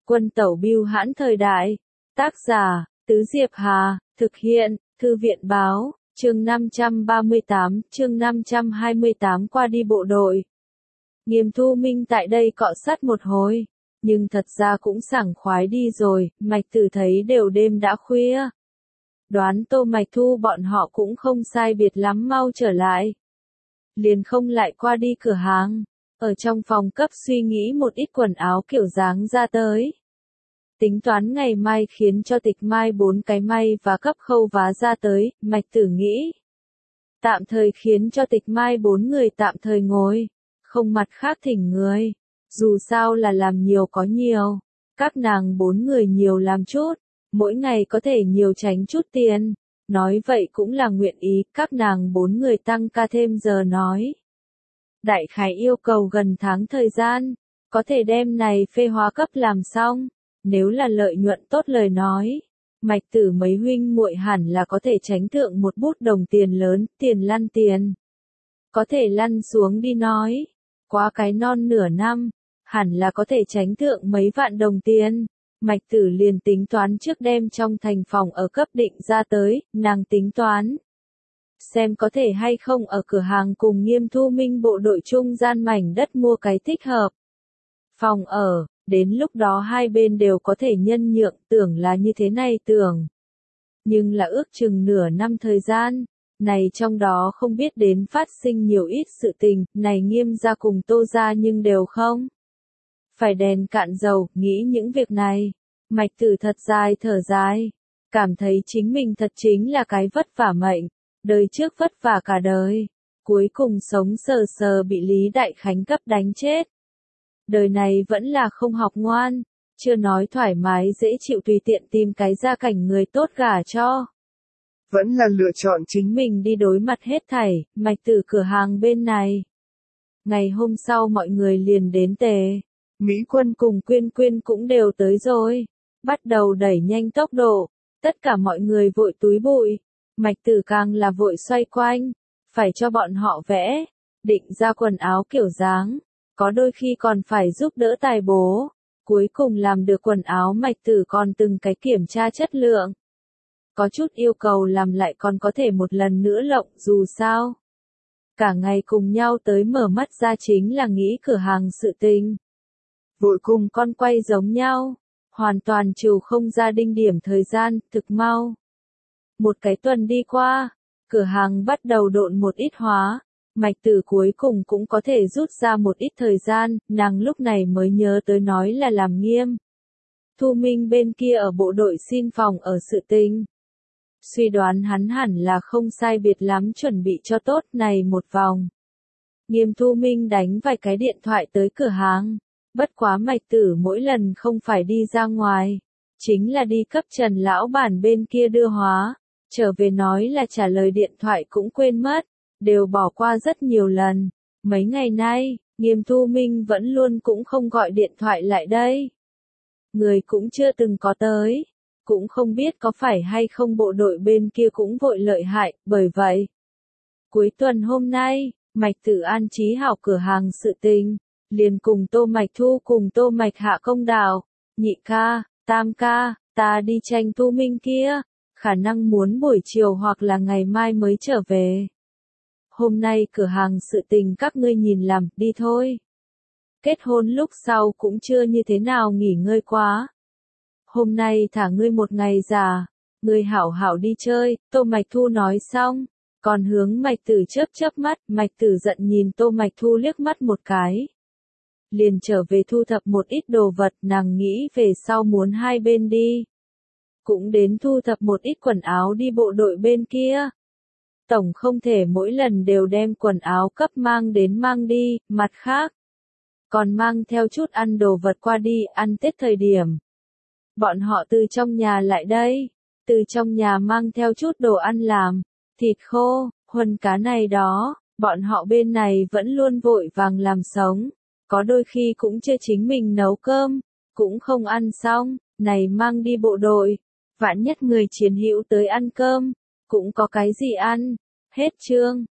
Quân tẩu bưu hãn thời đại. Tác giả, Tứ Diệp Hà, thực hiện, Thư viện báo, chương 528, qua đi bộ đội. Nghiêm Thu Minh tại đây cọ sát một hồi, nhưng thật ra cũng sảng khoái đi rồi, Mạch Tử thấy đều đêm đã khuya. Đoán Tô Mạch Thu bọn họ cũng không sai biệt lắm mau trở lại. Liền không lại qua đi cửa hàng, ở trong phòng cấp suy nghĩ một ít quần áo kiểu dáng ra tới. Tính toán ngày mai khiến cho Tịch Mai 4 cái may và cấp khâu vá ra tới, Mạch Tử nghĩ. Tạm thời khiến cho Tịch Mai 4 người tạm thời ngồi, không mặt khác thỉnh người. Dù sao là làm nhiều có nhiều, các nàng 4 người nhiều làm chút, mỗi ngày có thể nhiều tránh chút tiền. Nói vậy cũng là nguyện ý, các nàng 4 người tăng ca thêm giờ nói. Đại khái yêu cầu gần tháng thời gian, có thể đem này phê hóa cấp làm xong, nếu là lợi nhuận tốt lời nói. Mạch Tử mấy huynh muội hẳn là có thể tránh thượng một bút đồng tiền lớn, tiền lăn tiền. Có thể lăn xuống đi nói, quá cái non nửa năm, hẳn là có thể tránh thượng mấy vạn đồng tiền. Mạch Tử liền tính toán trước đem trong thành phòng ở cấp định ra tới, nàng tính toán. Xem có thể hay không ở cửa hàng cùng Nghiêm Thu Minh bộ đội trung gian mảnh đất mua cái thích hợp. Phòng ở, đến lúc đó hai bên đều có thể nhân nhượng, tưởng là như thế này tưởng. Nhưng là ước chừng nửa năm thời gian, này trong đó không biết đến phát sinh nhiều ít sự tình, này Nghiêm gia cùng Tô gia nhưng đều không. Phải đèn cạn dầu, nghĩ những việc này. Mạch Tử thật dài thở dài, cảm thấy chính mình thật chính là cái vất vả mệnh, đời trước vất vả cả đời, cuối cùng sống sờ sờ bị Lý Đại Khánh cấp đánh chết. Đời này vẫn là không học ngoan, chưa nói thoải mái dễ chịu tùy tiện tìm cái gia cảnh người tốt gả cho. Vẫn là lựa chọn chính mình đi đối mặt hết thảy, Mạch Tử cửa hàng bên này. Ngày hôm sau mọi người liền đến Tề. Mỹ Quân cùng Quyên Quyên cũng đều tới rồi, bắt đầu đẩy nhanh tốc độ, tất cả mọi người vội túi bụi, Mạch Tử càng là vội xoay quanh, phải cho bọn họ vẽ, định ra quần áo kiểu dáng, có đôi khi còn phải giúp đỡ tài bố, cuối cùng làm được quần áo Mạch Tử còn từng cái kiểm tra chất lượng. Có chút yêu cầu làm lại còn có thể một lần nữa lộng dù sao. Cả ngày cùng nhau tới mở mắt ra chính là nghĩ cửa hàng sự tình. Vội cùng con quay giống nhau, hoàn toàn trừ không ra đinh điểm thời gian, thực mau. Một cái tuần đi qua, cửa hàng bắt đầu độn một ít hóa, Mạch Tử cuối cùng cũng có thể rút ra một ít thời gian, nàng lúc này mới nhớ tới nói là làm Nghiêm Thu Minh bên kia ở bộ đội xin phòng ở sự tình. Suy đoán hắn hẳn là không sai biệt lắm chuẩn bị cho tốt này một vòng. Nghiêm Thu Minh đánh vài cái điện thoại tới cửa hàng. Bất quá Mạch Tử mỗi lần không phải đi ra ngoài, chính là đi cấp Trần lão bản bên kia đưa hóa, trở về nói là trả lời điện thoại cũng quên mất, đều bỏ qua rất nhiều lần. Mấy ngày nay, Nghiêm Thu Minh vẫn luôn cũng không gọi điện thoại lại đây. Người cũng chưa từng có tới, cũng không biết có phải hay không bộ đội bên kia cũng vội lợi hại, bởi vậy. Cuối tuần hôm nay, Mạch Tử an trí hảo cửa hàng sự tình. Liền cùng Tô Mạch Thu cùng Tô Mạch hạ công đạo, nhị ca, tam ca, ta đi tranh Thu Minh kia, khả năng muốn buổi chiều hoặc là ngày mai mới trở về. Hôm nay cửa hàng sự tình các ngươi nhìn làm, đi thôi. Kết hôn lúc sau cũng chưa như thế nào nghỉ ngơi quá. Hôm nay thả ngươi một ngày già, ngươi hảo hảo đi chơi, Tô Mạch Thu nói xong, còn hướng Mạch Tử chớp mắt, Mạch Tử giận nhìn Tô Mạch Thu liếc mắt một cái. Liền trở về thu thập một ít đồ vật, nàng nghĩ về sau muốn hai bên đi. Cũng đến thu thập một ít quần áo đi bộ đội bên kia. Tổng không thể mỗi lần đều đem quần áo cấp mang đến mang đi, mặt khác. Còn mang theo chút ăn đồ vật qua đi, ăn Tết thời điểm. Bọn họ từ trong nhà lại đây, từ trong nhà mang theo chút đồ ăn làm, thịt khô, huân cá này đó, bọn họ bên này vẫn luôn vội vàng làm sống. Có đôi khi cũng chưa chính mình nấu cơm, cũng không ăn xong, này mang đi bộ đội, vạn nhất người chiến hữu tới ăn cơm, cũng có cái gì ăn. Hết chương.